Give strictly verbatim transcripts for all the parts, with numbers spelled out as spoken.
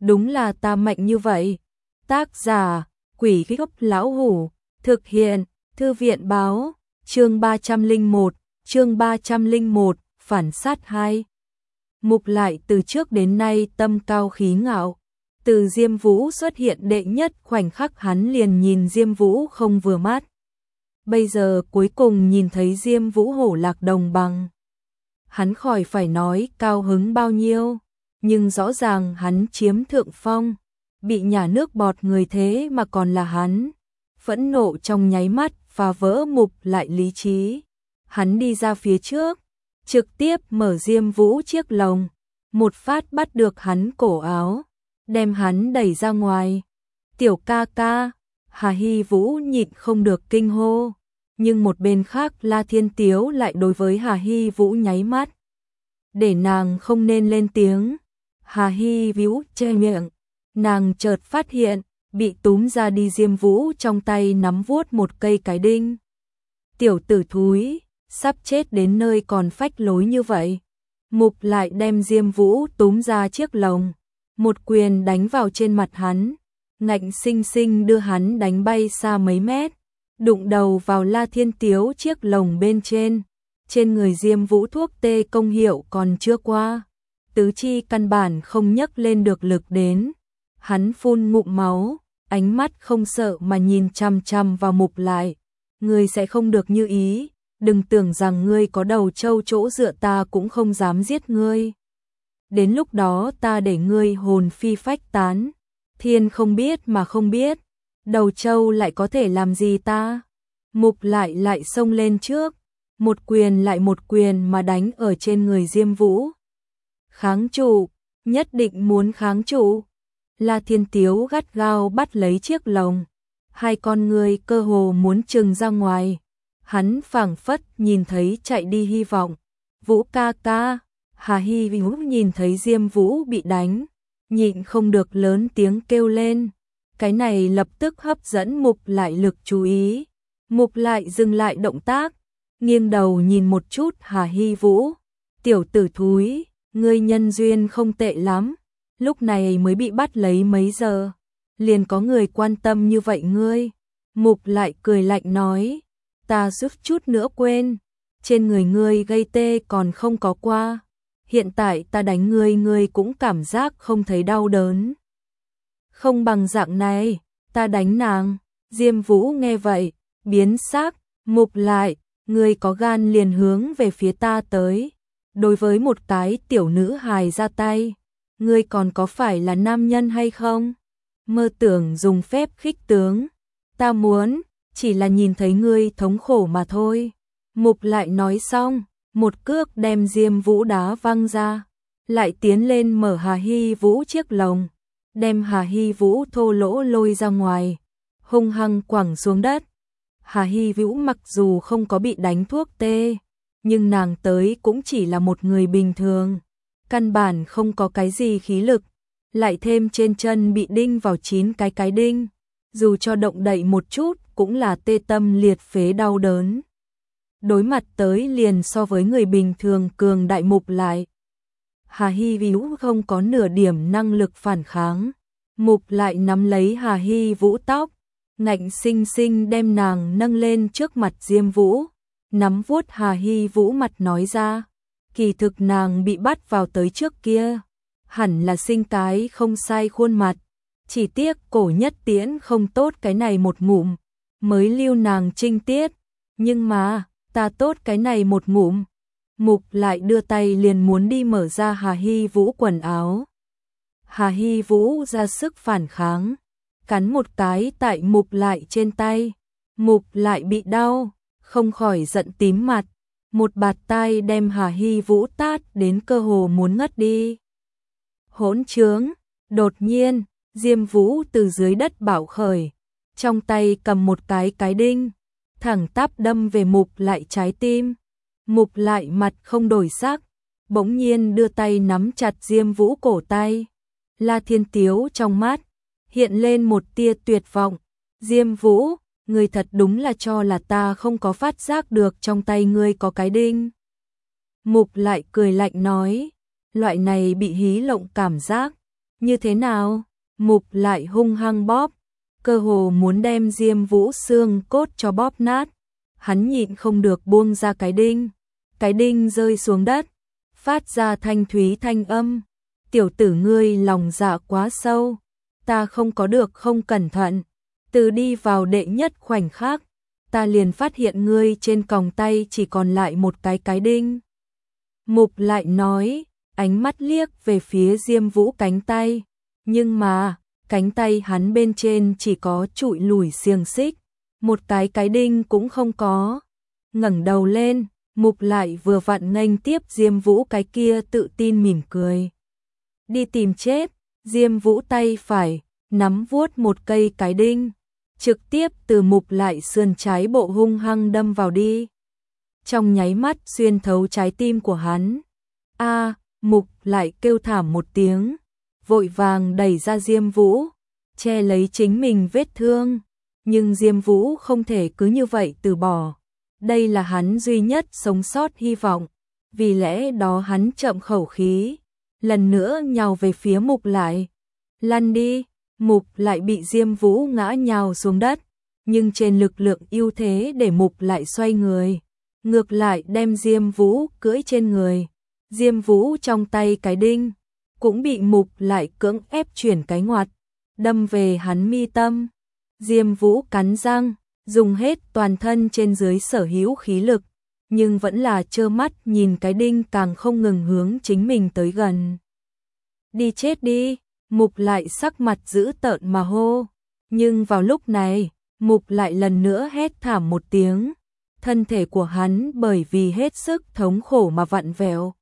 đúng là ta mạnh như vậy. Tác giả, Quỷ Gốc Lão Hủ, thực hiện, Thư viện báo, chương ba trăm lẻ một, chương ba trăm lẻ một, phản sát hai. Mục Lại từ trước đến nay tâm cao khí ngạo, từ Diêm Vũ xuất hiện đệ nhất khoảnh khắc hắn liền nhìn Diêm Vũ không vừa mắt. Bây giờ cuối cùng nhìn thấy Diêm Vũ hổ lạc đồng bằng. Hắn khỏi phải nói cao hứng bao nhiêu, nhưng rõ ràng hắn chiếm thượng phong, bị nhả nước bọt người thế mà còn là hắn. Phẫn nộ trong nháy mắt phá vỡ Mục Lại lý trí. Hắn đi ra phía trước, trực tiếp mở Diêm Vũ chiếc lồng, một phát bắt được hắn cổ áo, đem hắn đẩy ra ngoài. Tiểu ca ca, Hà Hy Vũ nhịn không được kinh hô, nhưng một bên khác La Thiên Tiếu lại đối với Hà Hy Vũ nháy mắt, để nàng không nên lên tiếng. Hà Hy Vũ che miệng, nàng chợt phát hiện, bị túm ra đi Diêm Vũ trong tay nắm vuốt một cây cái đinh. Tiểu tử thúi, sắp chết đến nơi còn phách lối như vậy. Mục Lại đem Diêm Vũ túm ra chiếc lồng, một quyền đánh vào trên mặt hắn, ngạnh sinh sinh đưa hắn đánh bay xa mấy mét, đụng đầu vào La Thiên Tiếu chiếc lồng bên trên. Trên người Diêm Vũ thuốc tê công hiệu còn chưa qua, tứ chi căn bản không nhấc lên được lực đến. Hắn phun ngụm máu, ánh mắt không sợ mà nhìn chằm chằm vào Mục Lại. Ngươi sẽ không được như ý, đừng tưởng rằng ngươi có đầu trâu chỗ dựa ta cũng không dám giết ngươi. Đến lúc đó ta để ngươi hồn phi phách tán. Thiên không biết mà không biết, đầu trâu lại có thể làm gì ta. Mục Lại lại xông lên trước, một quyền lại một quyền mà đánh ở trên người Diêm Vũ. Kháng trụ, nhất định muốn kháng trụ. La Thiên Tiếu gắt gao bắt lấy chiếc lồng, hai con người cơ hồ muốn trừng ra ngoài. Hắn phảng phất nhìn thấy chạy đi hy vọng. Vũ ca ca, Hà Hy Vũ nhìn thấy Diêm Vũ bị đánh, nhịn không được lớn tiếng kêu lên. Cái này lập tức hấp dẫn Mục Lại lực chú ý. Mục Lại dừng lại động tác, nghiêng đầu nhìn một chút Hà Hy Vũ. Tiểu tử thúi, ngươi nhân duyên không tệ lắm, lúc này mới bị bắt lấy mấy giờ, liền có người quan tâm như vậy ngươi. Mục Lại cười lạnh nói, ta suýt chút nữa quên, trên người ngươi gây tê còn không có qua, hiện tại ta đánh ngươi ngươi cũng cảm giác không thấy đau đớn. Không bằng dạng này, ta đánh nàng. Diêm Vũ nghe vậy, biến sắc. Mục Lại, ngươi có gan liền hướng về phía ta tới, đối với một cái tiểu nữ hài ra tay, ngươi còn có phải là nam nhân hay không? Mơ tưởng dùng phép khích tướng, ta muốn chỉ là nhìn thấy ngươi thống khổ mà thôi. Mục Lại nói xong, một cước đem Diêm Vũ đá văng ra, lại tiến lên mở Hà Hy Vũ chiếc lồng, đem Hà Hy Vũ thô lỗ lôi ra ngoài, hung hăng quẳng xuống đất. Hà Hy Vũ mặc dù không có bị đánh thuốc tê, nhưng nàng tới cũng chỉ là một người bình thường, căn bản không có cái gì khí lực, lại thêm trên chân bị đinh vào chín cái cái đinh, dù cho động đậy một chút cũng là tê tâm liệt phế đau đớn. Đối mặt tới liền so với người bình thường cường đại Mục Lại, Hà Hy Vũ không có nửa điểm năng lực phản kháng. Mục Lại nắm lấy Hà Hy Vũ tóc, ngạnh sinh sinh đem nàng nâng lên trước mặt Diêm Vũ, nắm vuốt Hà Hy Vũ mặt nói ra, kỳ thực nàng bị bắt vào tới trước kia, hẳn là sinh cái không sai khuôn mặt, chỉ tiếc cổ nhất tiễn không tốt cái này một ngụm, mới lưu nàng trinh tiết, nhưng mà, ta tốt cái này một ngụm. Mục Lại đưa tay liền muốn đi mở ra Hà Hy Vũ quần áo. Hà Hy Vũ ra sức phản kháng, cắn một cái tại Mục Lại trên tay. Mục Lại bị đau, không khỏi giận tím mặt, một bạt tai đem Hà Hy Vũ tát đến cơ hồ muốn ngất đi. Hỗn trướng, đột nhiên, Diêm Vũ từ dưới đất bạo khởi, trong tay cầm một cái cái đinh, thẳng tắp đâm về Mục Lại trái tim. Mục Lại mặt không đổi sắc, bỗng nhiên đưa tay nắm chặt Diêm Vũ cổ tay. La Thiên Tiếu trong mắt hiện lên một tia tuyệt vọng. Diêm Vũ, ngươi thật đúng là cho là ta không có phát giác được trong tay ngươi có cái đinh. Mục Lại cười lạnh nói, loại này bị hí lộng cảm giác, Như thế nào? Mục lại hung hăng bóp, cơ hồ muốn đem Diêm Vũ xương cốt cho bóp nát. Hắn nhịn không được buông ra cái đinh. Cái đinh rơi xuống đất, phát ra thanh thúy thanh âm. Tiểu tử ngươi lòng dạ quá sâu, ta không có được không cẩn thận. Từ đi vào đệ nhất khoảnh khắc, ta liền phát hiện ngươi trên còng tay chỉ còn lại một cái cái đinh. Mục lại nói, ánh mắt liếc về phía Diêm Vũ cánh tay. Nhưng mà, cánh tay hắn bên trên chỉ có trụi lủi xiềng xích, một cái cái đinh cũng không có. Ngẩng đầu lên, Mục lại vừa vặn nghênh tiếp Diêm Vũ cái kia tự tin mỉm cười. Đi tìm chết, Diêm Vũ tay phải, nắm vuốt một cây cái đinh, trực tiếp từ Mục lại sườn trái bộ hung hăng đâm vào đi. Trong nháy mắt xuyên thấu trái tim của hắn. A, Mục lại kêu thảm một tiếng, vội vàng đẩy ra Diêm Vũ, che lấy chính mình vết thương. Nhưng Diêm Vũ không thể cứ như vậy từ bỏ. Đây là hắn duy nhất sống sót hy vọng. Vì lẽ đó hắn chậm khẩu khí, lần nữa nhào về phía Mục lại. Lăn đi, Mục lại bị Diêm Vũ ngã nhào xuống đất. Nhưng trên lực lượng ưu thế để Mục lại xoay người, ngược lại đem Diêm Vũ cưỡi trên người. Diêm Vũ trong tay cái đinh cũng bị Mục lại cưỡng ép chuyển cái ngoặt, đâm về hắn mi tâm. Diêm Vũ cắn răng, dùng hết toàn thân trên dưới sở hữu khí lực, nhưng vẫn là trơ mắt nhìn cái đinh càng không ngừng hướng chính mình tới gần. Đi chết đi, Mục lại sắc mặt dữ tợn mà hô. Nhưng vào lúc này, Mục lại lần nữa hét thảm một tiếng. Thân thể của hắn bởi vì hết sức thống khổ mà vặn vẹo.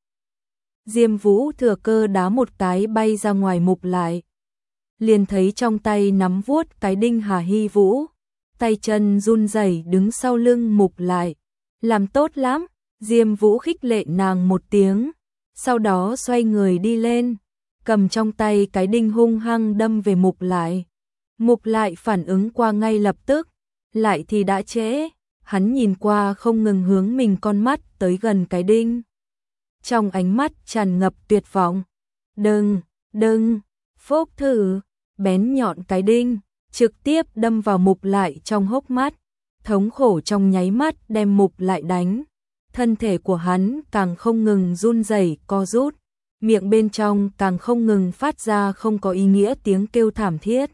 Diêm Vũ thừa cơ đá một cái bay ra ngoài Mục lại. Liền thấy trong tay nắm vuốt cái đinh Hà Hy Vũ, tay chân run rẩy đứng sau lưng Mục lại. Làm tốt lắm, Diêm Vũ khích lệ nàng một tiếng, sau đó xoay người đi lên, cầm trong tay cái đinh hung hăng đâm về Mục lại. Mục lại phản ứng qua ngay lập tức, lại thì đã trễ, hắn nhìn qua không ngừng hướng mình con mắt tới gần cái đinh. Trong ánh mắt tràn ngập tuyệt vọng. Đừng, đừng, phốc thử, bén nhọn cái đinh, trực tiếp đâm vào Mục lại trong hốc mắt. Thống khổ trong nháy mắt đem Mục lại đánh. Thân thể của hắn càng không ngừng run rẩy co rút, miệng bên trong càng không ngừng phát ra không có ý nghĩa tiếng kêu thảm thiết.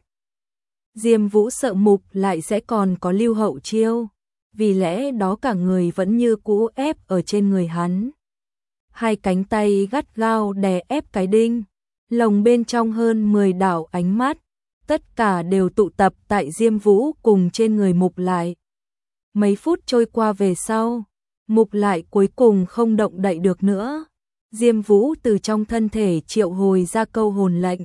Diêm Vũ sợ Mục lại sẽ còn có lưu hậu chiêu, vì lẽ đó cả người vẫn như cũ ép ở trên người hắn. Hai cánh tay gắt gao đè ép cái đinh, lồng bên trong hơn mười đạo ánh mắt, tất cả đều tụ tập tại Diêm Vũ cùng trên người Mục lại. Mấy phút trôi qua về sau, Mục lại cuối cùng không động đậy được nữa. Diêm Vũ từ trong thân thể triệu hồi ra câu hồn lệnh,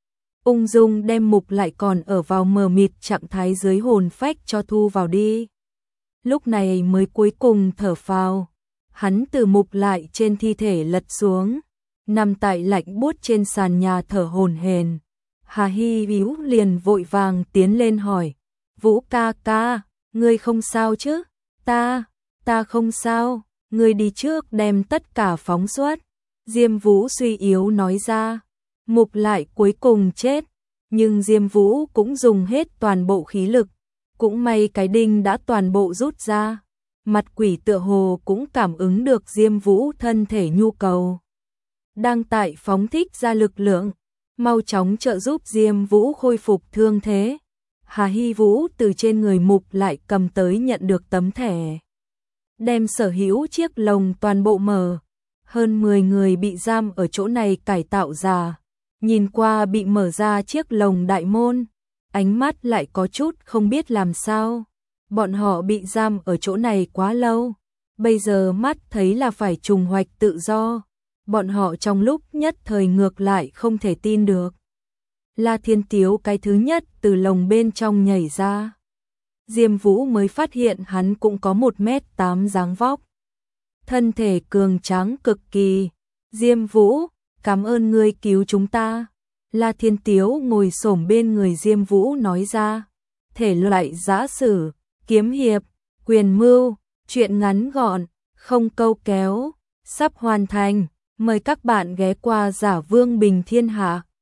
ung dung đem Mục lại còn ở vào mờ mịt trạng thái dưới hồn phách cho thu vào đi. Lúc này mới cuối cùng thở phào. Hắn từ Mục lại trên thi thể lật xuống, nằm tại lạnh buốt trên sàn nhà thở hổn hển. Hà Hy Vũ liền vội vàng tiến lên hỏi, Vũ ca ca, ngươi không sao chứ? Ta, ta không sao, ngươi đi trước đem tất cả phóng xuất. Diêm Vũ suy yếu nói ra. Mục lại cuối cùng chết, nhưng Diêm Vũ cũng dùng hết toàn bộ khí lực, cũng may cái đinh đã toàn bộ rút ra. Mặt quỷ tựa hồ cũng cảm ứng được Diêm Vũ thân thể nhu cầu, đang tại phóng thích ra lực lượng, mau chóng trợ giúp Diêm Vũ khôi phục thương thế. Hà Hy Vũ từ trên người Mục lại cầm tới nhận được tấm thẻ, đem sở hữu chiếc lồng toàn bộ mở. Hơn mười người bị giam ở chỗ này cải tạo ra, nhìn qua bị mở ra chiếc lồng đại môn, ánh mắt lại có chút không biết làm sao. Bọn họ bị giam ở chỗ này quá lâu, bây giờ mắt thấy là phải trùng hoạch tự do. Bọn họ trong lúc nhất thời ngược lại không thể tin được. La Thiên Tiếu cái thứ nhất từ lồng bên trong nhảy ra. Diêm Vũ mới phát hiện hắn cũng có một mét tám dáng vóc, thân thể cường tráng cực kỳ. Diêm Vũ, cảm ơn ngươi cứu chúng ta. La Thiên Tiếu ngồi xổm bên người Diêm Vũ nói ra. Thể loại giã sử, kiếm hiệp, quyền mưu, truyện ngắn gọn, không câu kéo, sắp hoàn thành. Mời các bạn ghé qua Giả Vương Bình Thiên Hạ.